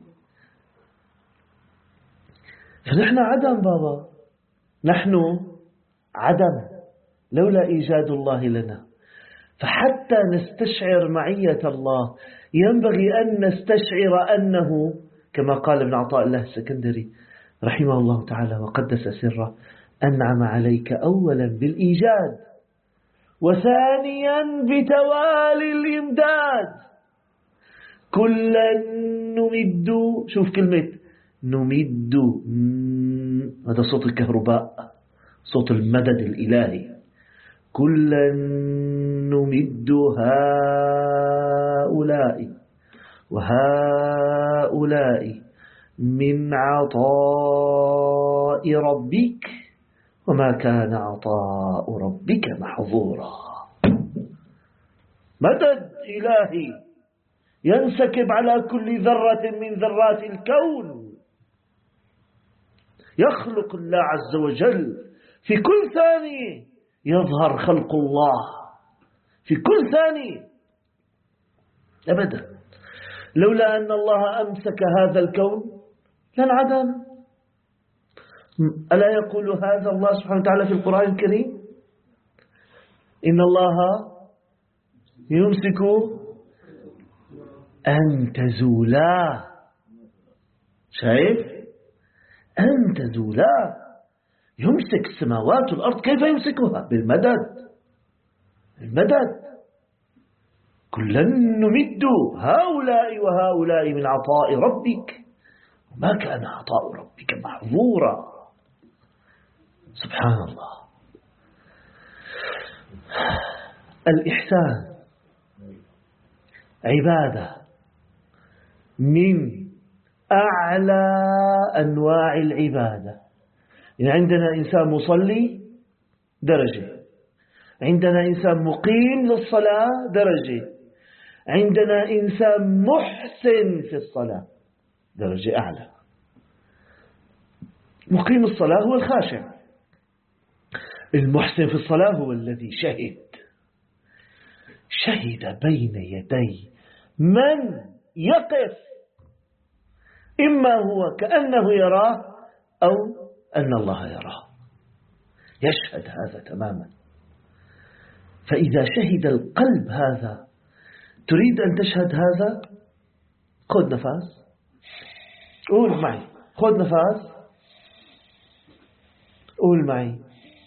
فنحن عدم بابا، نحن عدم لولا إيجاد الله لنا. فحتى نستشعر معية الله ينبغي أن نستشعر أنه كما قال ابن عطاء الله السكندري رحمه الله تعالى وقدس سره: أنعم عليك أولا بالإيجاد وثانيا بتوالي الإمداد. كلا نمد، شوف كلمة نمد، هذا صوت الكهرباء، صوت المدد الإلهي. كلا نمد هؤلاء وهؤلاء من عطاء ربك وما كان عطاء ربك محظورا. مدد إلهي ينسكب على كل ذرة من ذرات الكون. يخلق الله عز وجل في كل ثانية، يظهر خلق الله في كل ثانية أبدا. لولا أن الله أمسك هذا الكون لانعدم. ألا يقول هذا الله سبحانه وتعالى في القرآن الكريم؟ إن الله يمسك أن تزولا. شايف؟ أن تزولا. يمسك السماوات والأرض. كيف يمسكها؟ بالمدد. المدد. كلا نمد هؤلاء وهؤلاء من عطاء ربك وما كان عطاء ربك محظورا. سبحان الله. الإحسان عبادة من أعلى أنواع العبادة. يعني عندنا إنسان مصلي درجة، عندنا إنسان مقيم للصلاة درجة، عندنا إنسان محسن في الصلاة درجة أعلى. مقيم الصلاة هو الخاشع، المحسن في الصلاة هو الذي شهد شهد بين يدي من يقف، إما هو كأنه يراه أو أن الله يراه، يشهد هذا تماما. فإذا شهد القلب هذا، تريد أن تشهد هذا؟ خذ نفس، قول معي، خذ نفس، قول معي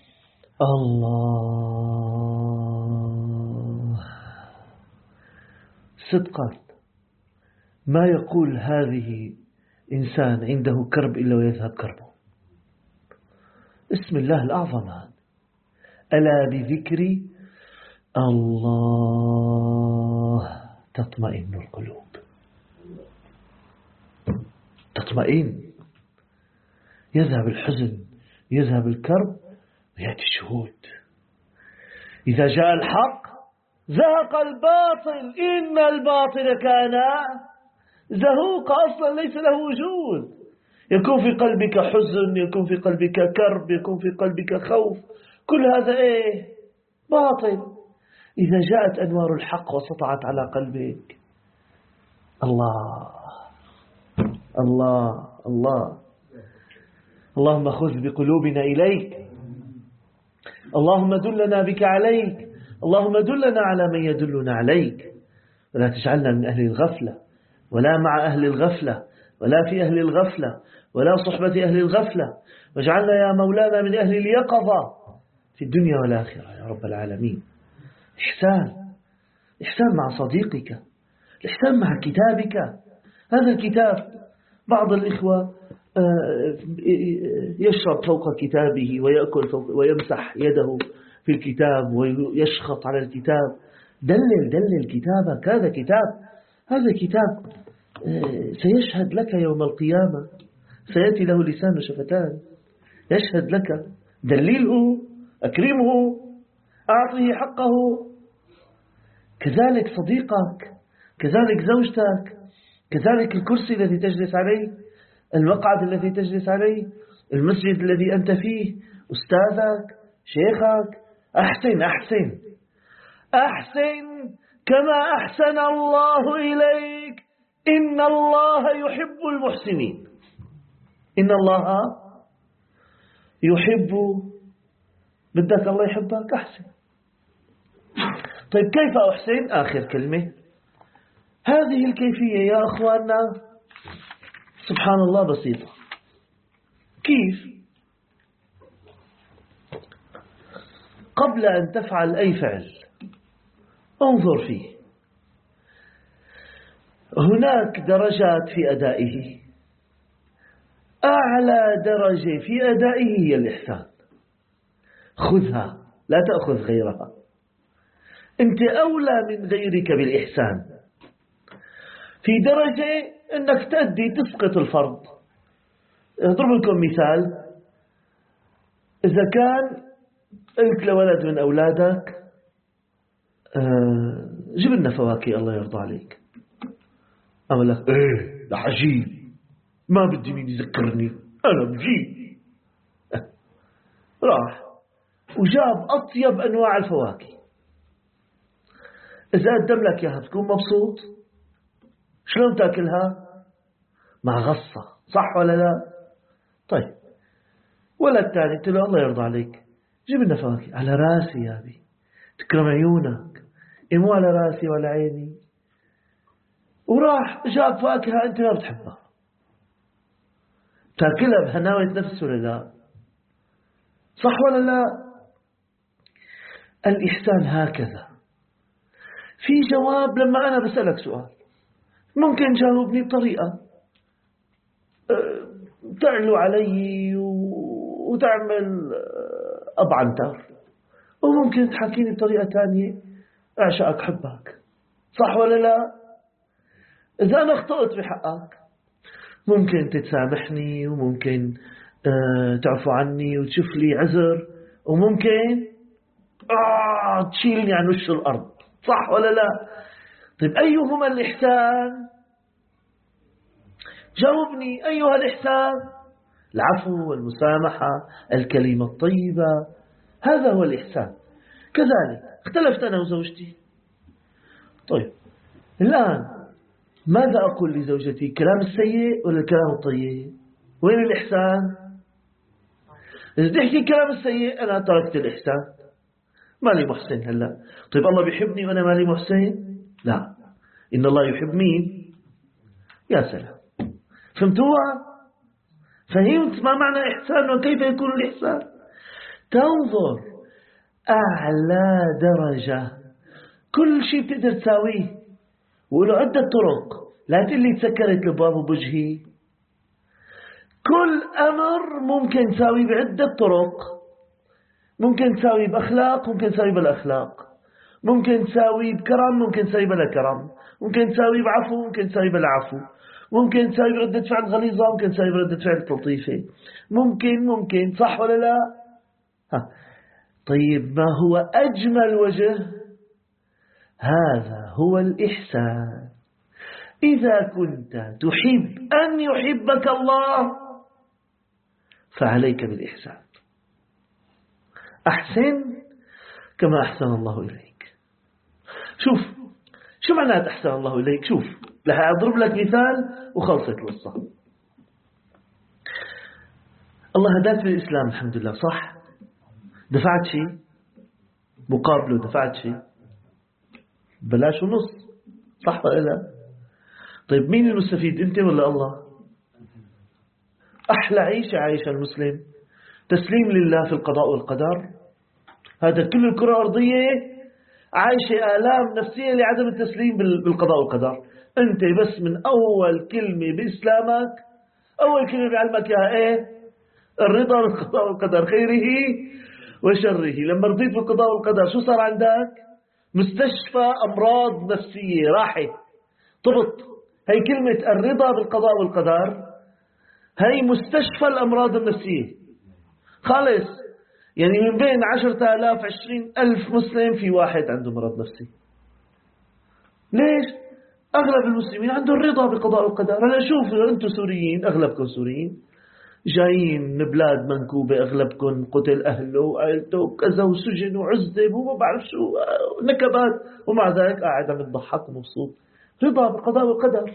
الله. صدقا ما يقول هذه إنسان عنده كرب إلا ويذهب كربه. اسم الله الأعظم هذا. ألا بذكر الله تطمئن القلوب. تطمئن، يذهب الحزن، يذهب الكرب، ويأتي الشهود. إذا جاء الحق زهق الباطل، إن الباطل كان زهوق، أصلا ليس له وجود. يكون في قلبك حزن، يكون في قلبك كرب، يكون في قلبك خوف، كل هذا إيه؟ باطل. إذا جاءت أنوار الحق وسطعت على قلبك، الله الله الله. اللهم خذ بقلوبنا إليك، اللهم دلنا بك عليك، اللهم دلنا على من يدلنا عليك، ولا تجعلنا من أهل الغفلة ولا مع أهل الغفلة ولا في أهل الغفلة ولا صحبة أهل الغفلة، واجعلنا يا مولانا من أهل اليقظة في الدنيا والآخرة يا رب العالمين. إحسان، إحسان مع صديقك، الإحسان مع كتابك. هذا الكتاب بعض الإخوة يشرب فوق كتابه ويأكل فوق ويمسح يده في الكتاب ويشخط على الكتاب. دلل دلل كتابك، هذا كتاب، هذا كتاب سيشهد لك يوم القيامة، سيأتي له لسان وشفتان يشهد لك. دلله، أكرمه، أعطيه حقه. كذلك صديقك، كذلك زوجتك، كذلك الكرسي الذي تجلس عليه، المقعد الذي تجلس عليه، المسجد الذي أنت فيه، أستاذك، شيخك. أحسن أحسن أحسن كما أحسن الله إليك. إن الله يحب المحسنين. إن الله يحب، بدك الله يحبك، أحسن. طيب كيف أحسن؟ آخر كلمة. هذه الكيفية يا أخواننا سبحان الله بسيطة. كيف؟ قبل أن تفعل أي فعل انظر فيه. هناك درجات في أدائه، أعلى درجة في أدائه هي الإحسان، خذها لا تأخذ غيرها، أنت أولى من غيرك بالإحسان. في درجة أنك تأدي تسقط الفرض. أضرب لكم مثال، إذا كان قلت لولد من أولادك أه جيب لنا فواكه الله يرضى عليك، أقول لك إيه ده عجيب، ما بدي مين يذكرني، أنا بجيب. راح وجاب أطيب أنواع الفواكه، إذا قدم لك إياها بتكون مبسوط؟ شلون تاكلها؟ مع غصة، صح ولا لا؟ طيب ولا الثاني قلت له الله يرضى عليك جيب لنا فواكه، على راسي يا أبي تكرم عيونك، إيه مو على راسي ولا عيني. وراح جاب فاكهة أنت ما بتحبها، تاكلها بهناوة نفس ولا لا؟ صح ولا لا؟ الإحسان هكذا. في جواب لما أنا بسألك سؤال ممكن جاوبني بطريقة تعلو علي وتعمل أبعنتر، وممكن تحكيني بطريقة تانية أعشقك حبك، صح ولا لا؟ إذا أنا اخطأت بحقك ممكن تتسامحني، وممكن تعفو عني وتشوف لي عذر، وممكن آه تشيلني عن وش الأرض، صح ولا لا؟ طيب أيهما الإحسان؟ جاوبني، أيها الإحسان؟ العفو والمسامحة، الكلمة الطيبة، هذا هو الإحسان. كذلك اختلفت أنا وزوجتي، طيب الآن ماذا أقول لزوجتي؟ الكلام السيء ولا الكلام الطيب؟ وين الإحسان؟ إذا تحكي الكلام السيء أنا تركت الإحسان، مالي محسن. هلا طيب الله بيحبني وأنا مالي محسن؟ لا، إن الله يحب مين؟ يا سلام، فهمتوها؟ فهمت ما معنى إحسان وكيف يكون الإحسان؟ تنظر أعلى درجة، كل شيء بتقدر تساويه، وله عدة طرق، لا تقلي تسكرت الباب بوجهي. كل أمر ممكن تساويه بعدة طرق، ممكن تساويه بأخلاق، ممكن تساويه بالأخلاق، ممكن تساويه بكرم، ممكن تساويه بلا كرم، ممكن تساويه بعفو، ممكن تساويه بالعفو، ممكن تساوي بردة فعل غليظة، ممكن تساوي بردة فعل لطيفة، ممكن ممكن صح ولا لا؟ ها. طيب ما هو أجمل وجه؟ هذا هو الإحسان. إذا كنت تحب أن يحبك الله فعليك بالإحسان، أحسن كما أحسن الله إليك. شوف شو معنى أحسن الله إليك؟ شوف رح أضرب لك مثال وخلصت القصة. الله هداك للإسلام الحمد لله، صح؟ دفعت شيء مقابله، دفعت شيء بلاش ونص، صح ولا لا؟ طيب مين المستفيد، أنت ولا الله؟ أحلى عيشة عايشة المسلم تسليم لله في القضاء والقدر. هذا كل الكرة الأرضية عايشة آلام نفسية لعدم التسليم بالقضاء والقدر. أنت بس من أول كلمة بإسلامك، أول كلمة بعلمك يا إيه؟ الرضا بالقضاء والقدر، خيره وشره. لما رضيت بالقضاء والقدر شو صار عندك؟ مستشفى أمراض نفسية راحت، طبط. هي كلمة الرضا بالقضاء والقدر هي مستشفى الأمراض النفسية خالص. يعني من بين عشرة آلاف عشرين ألف مسلم في واحد عنده مرض نفسي. ليش؟ أغلب المسلمين عندهم الرضا بقضاء القدر. أنا شوف أنتم سوريين، أغلبكم سوريين جايين من بلاد منكوبة، أغلبكم قتل أهله وعائلته وكذا وسجن وعذب وما بعرف شو نكبات، ومع ذلك قاعد عم يضحك ومبسوط. رضا بقضاء والقدر.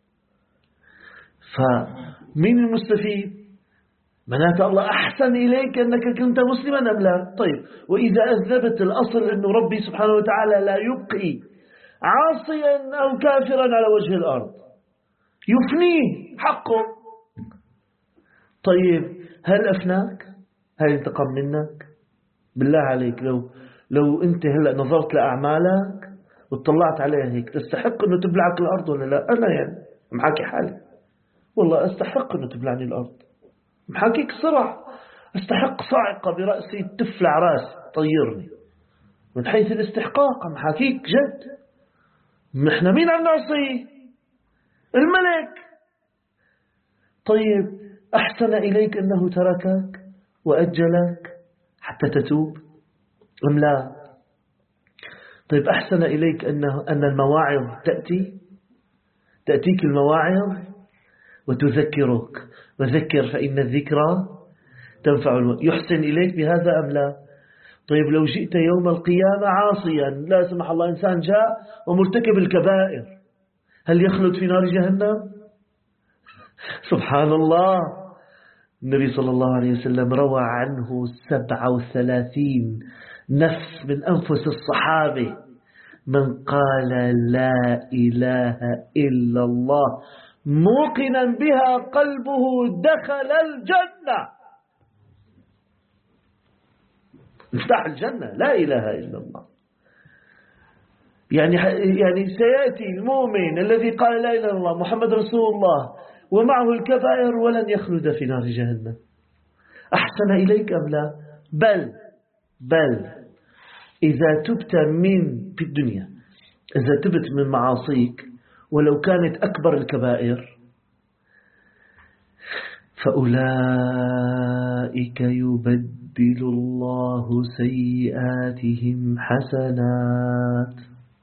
فمين المستفيد؟ معناته الله أحسن إليك أنك كنت مسلما أم لا؟ طيب وإذا أذنبت الأصل أنه ربي سبحانه وتعالى لا يبقي عاصيا أو كافرا على وجه الأرض، يفنيه حقه. طيب هل أفناك؟ هل انتقم منك؟ بالله عليك لو لو أنت هلأ نظرت لأعمالك وطلعت عليها هيك تستحق أنه تبلعك الأرض ولا لا؟ أنا يعني محاكي حالي والله أستحق أنه تبلعني الأرض، محاكيك صرع، أستحق صاعقة برأسي تفلع راسي طيرني من حيث الاستحقاق، محاكيك جد. نحن مين عم نعصيه؟ الملك. طيب أحسن إليك أنه تركك وأجلك حتى تتوب أم لا؟ طيب أحسن إليك أنه أن المواعظ تأتي تأتيك المواعظ وتذكرك، وذكر فإن الذكرى تنفع الم... يحسن إليك بهذا أم لا؟ طيب لو جئت يوم القيامة عاصيا لا سمح الله إنسان جاء ومرتكب الكبائر، هل يخلد في نار جهنم؟ سبحان الله. النبي صلى الله عليه وسلم روى عنه سبعة وثلاثين نفس من أنفس الصحابة من قال لا إله إلا الله موقنا بها قلبه دخل الجنة. مفتاح الجنة لا إله إلا الله. يعني يعني سيأتي المؤمن الذي قال لا إله إلا الله محمد رسول الله ومعه الكبائر ولن يخلد في نار جهنم. أحسن إليك أم لا؟ بل بل إذا تبت من في الدنيا، إذا تبت من معاصيك ولو كانت أكبر الكبائر فأولئك يبدل الله سيئاتهم حسنات.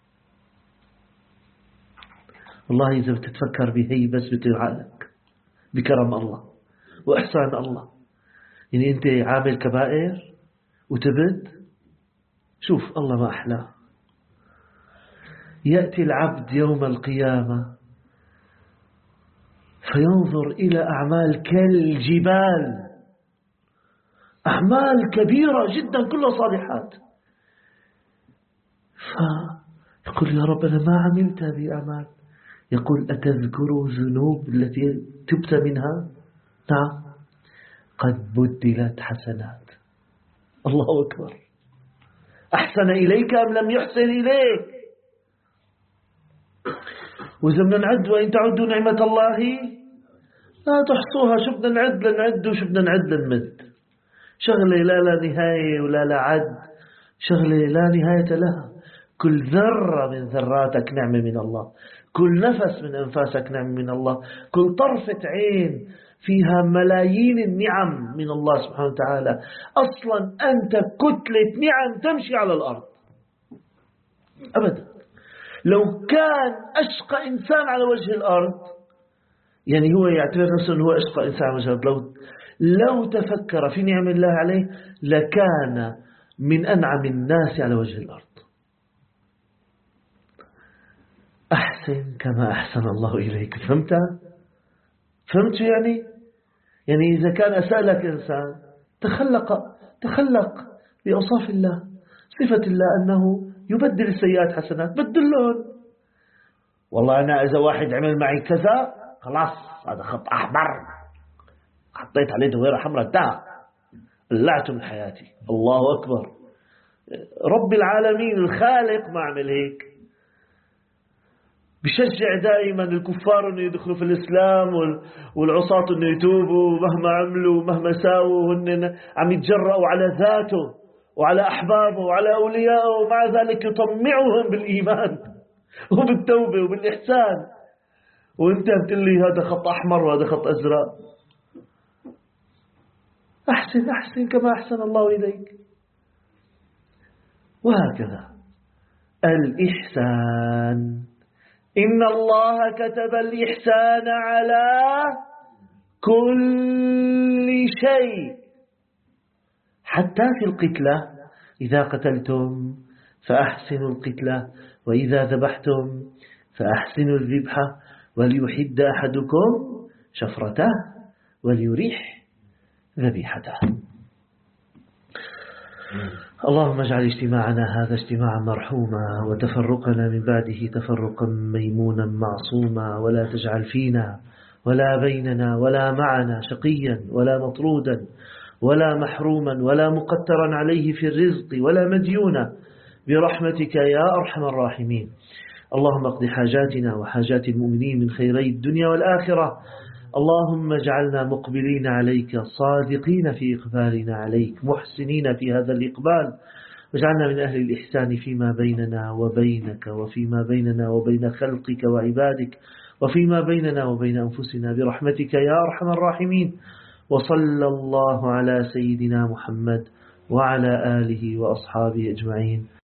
والله إذا بتتفكر بهي بس بتعالك بكرم الله وإحسان الله. يعني أنت عامل كبائر وتبت، شوف الله ما أحلاه. يأتي العبد يوم القيامة فينظر إلى أعمال كالجبال، أعمال كبيرة جدا كلها صالحات، فيقول يا رب أنا ما عملت هذه أعمال. يقول أتذكروا ذنوب التي تبت منها؟ نعم قد بدلت حسنات. الله أكبر. أحسن إليك أم لم يحسن إليك؟ وإذا بدنا نعد وإن تعدوا نعمة الله لا تحصوها. شو بدنا نعد لنعد وشو بدنا نعد لنمد. شغلة لا لا نهاية ولا لا عد، شغلة لا نهاية لها. كل ذرة من ذراتك نعمة من الله، كل نفس من أنفاسك نعمة من الله، كل طرفة عين فيها ملايين النعم من الله سبحانه وتعالى. أصلا أنت كتلة نعم تمشي على الأرض أبدا. لو كان أشقى إنسان على وجه الأرض، يعني هو يعتبر نفسه أنه هو أشقى إنسان على وجه الأرض، لو, لو تفكر في نعم الله عليه لكان من أنعم الناس على وجه الأرض. أحسن كما أحسن الله إليك. فهمت؟ فهمت يعني؟ يعني إذا كان أسألك إنسان تخلق تخلق بأوصاف الله، صفة الله أنه يبدل السيئات حسنات، بدلون. والله أنا إذا واحد عمل معي كذا خلاص هذا خط أحمر، حطيت عليه دويرة حمراء انتهى، قلعته من حياتي. الله أكبر. رب العالمين الخالق ما عمل هيك. بشجع دائما الكفار أنه يدخلوا في الإسلام والعصاة أنه يتوبوا مهما عملوا مهما ساووا، هن عم يتجرأوا على ذاته وعلى أحبابه وعلى أوليائه، ومع ذلك يطمعهم بالإيمان وبالتوبة وبالإحسان. وانت بتقول لي هذا خط أحمر وهذا خط أزرق. أحسن أحسن كما أحسن الله إليك. وهكذا الإحسان، إن الله كتب الإحسان على كل شيء حتى في القتلة. إذا قتلتم فأحسنوا القتلة، وإذا ذبحتم فأحسنوا الذبحة، وليحد أحدكم شفرته وليريح ذبيحته. اللهم اجعل اجتماعنا هذا اجتماعا مرحوما، وتفرقنا من بعده تفرقا ميمونا معصوما، ولا تجعل فينا ولا بيننا ولا معنا شقيا ولا مطرودا ولا محروما ولا مقترا عليه في الرزق ولا مديونا برحمتك يا أرحم الراحمين. اللهم اقض حاجاتنا وحاجات المؤمنين من خيري الدنيا والآخرة. اللهم اجعلنا مقبلين عليك صادقين في إقبالنا عليك محسنين في هذا الإقبال، واجعلنا من أهل الإحسان فيما بيننا وبينك وفيما بيننا وبين خلقك وعبادك وفيما بيننا وبين أنفسنا برحمتك يا أرحم الراحمين. وصلى الله على سيدنا محمد وعلى آله وأصحابه أجمعين.